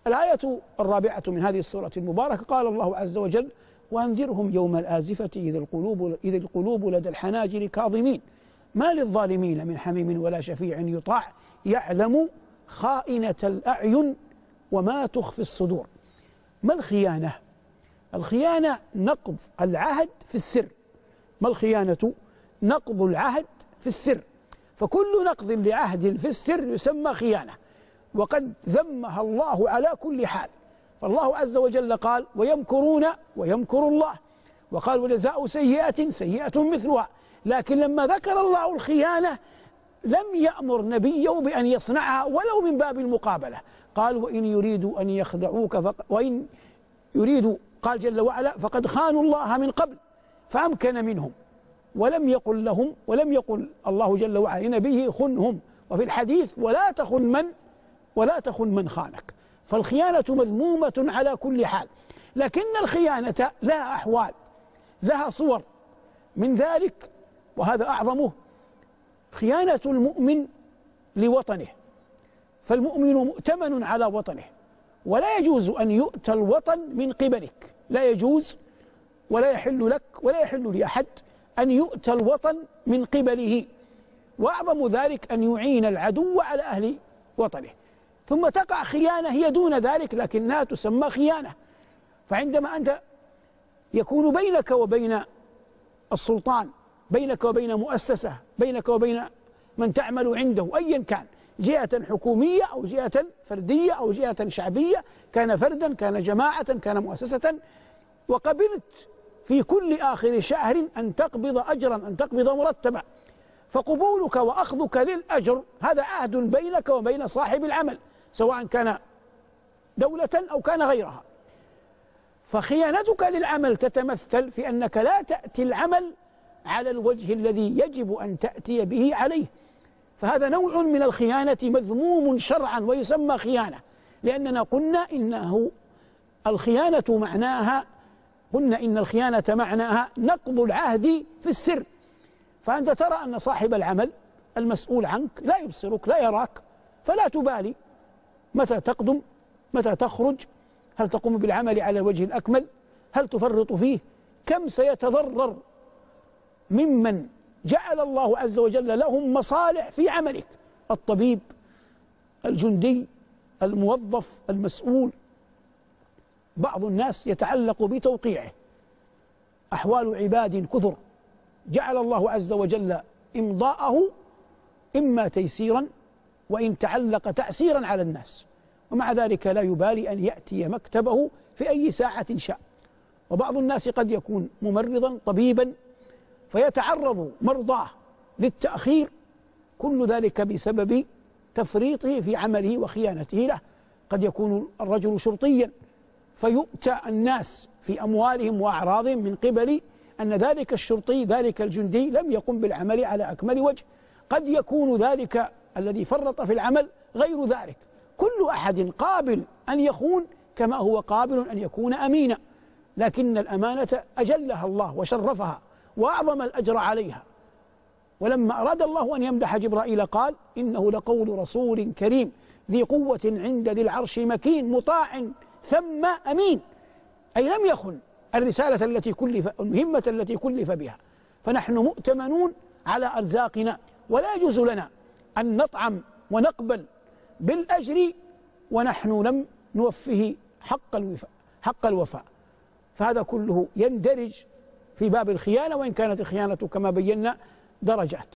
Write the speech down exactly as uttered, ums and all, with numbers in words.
الآية الرابعة من هذه السورة المباركة قال الله عز وجل: وأنذرهم يوم الآزفة إذ القلوب, إذ القلوب لدى الحناجر كاظمين ما للظالمين من حميم ولا شفيع يطاع يعلم خائنة الأعين وما تخفي الصدور. ما الخيانة؟ الخيانة نقض العهد في السر. ما الخيانة؟ نقض العهد في السر، فكل نقض لعهد في السر يسمى خيانة، وقد ذمها الله على كل حال. فالله عز وجل قال: ويمكرون ويمكر الله، وقال: وجزاء سيئة سيئة مثلها. لكن لما ذكر الله الخيانة لم يأمر نبيه بأن يصنعها ولو من باب المقابلة. قال: وإن يريدوا أن يخدعوك فق... وإن يريدوا، قال جل وعلا: فقد خانوا الله من قبل فأمكن منهم. ولم يقل لهم ولم يقل الله جل وعلا لنبيه: خنهم. وفي الحديث: ولا تخن من ولا تخن من خانك. فالخيانة مذمومة على كل حال، لكن الخيانة لها أحوال، لها صور. من ذلك وهذا أعظمه خيانة المؤمن لوطنه، فالمؤمن مؤتمن على وطنه، ولا يجوز أن يؤتى الوطن من قبلك، لا يجوز ولا يحل لك ولا يحل لأحد أن يؤتى الوطن من قبله. وأعظم ذلك أن يعين العدو على أهل وطنه. ثم تقع خيانة هي دون ذلك لكنها تسمى خيانة. فعندما أنت يكون بينك وبين السلطان، بينك وبين مؤسسة، بينك وبين من تعمل عنده أيا كان، جهة حكومية أو جهة فردية أو جهة شعبية، كان فردا كان جماعة كان مؤسسة، وقبلت في كل آخر شهر أن تقبض أجرا، أن تقبض مرتبا، فقبولك وأخذك للأجر هذا عهد بينك وبين صاحب العمل، سواء كان دولة أو كان غيرها. فخيانتك للعمل تتمثل في أنك لا تأتي العمل على الوجه الذي يجب أن تأتي به عليه، فهذا نوع من الخيانة مذموم شرعا ويسمى خيانة، لأننا قلنا إنه الخيانة معناها قلنا إن الخيانة معناها نقض العهد في السر. فأنت ترى أن صاحب العمل المسؤول عنك لا يبصرك لا يراك، فلا تبالي متى تقدم متى تخرج، هل تقوم بالعمل على الوجه الأكمل، هل تفرط فيه، كم سيتضرر ممن جعل الله عز وجل لهم مصالح في عملك، الطبيب، الجندي، الموظف، المسؤول. بعض الناس يتعلق بتوقيعه أحوال عباد كثر جعل الله عز وجل إمضاءه إما تيسيرا وإن تعلق تعسيرا على الناس، ومع ذلك لا يبالي أن يأتي مكتبه في أي ساعة شاء. وبعض الناس قد يكون ممرضا طبيبا فيتعرض مرضاه للتأخير، كل ذلك بسبب تفريطه في عمله وخيانته له. قد يكون الرجل شرطيا فيؤتى الناس في أموالهم وأعراضهم من قبل أن ذلك الشرطي ذلك الجندي لم يقم بالعمل على أكمل وجه. قد يكون ذلك الذي فرط في العمل غير ذلك. كل أحد قابل أن يخون كما هو قابل أن يكون أمينا، لكن الأمانة أجلها الله وشرفها وأعظم الأجر عليها. ولما أراد الله أن يمدح جبرائيل قال: إنه لقول رسول كريم ذي قوة عند ذي العرش مكين مطاع ثم أمين، أي لم يخن الرسالة التي كلف، المهمة التي كلف بها. فنحن مؤتمنون على أرزاقنا، ولا يجوز لنا أن نطعم ونقبل بالأجر ونحن لم نوفه حق الوفاء حق الوفاء. فهذا كله يندرج في باب الخيانة، وإن كانت الخيانة كما بينا درجات.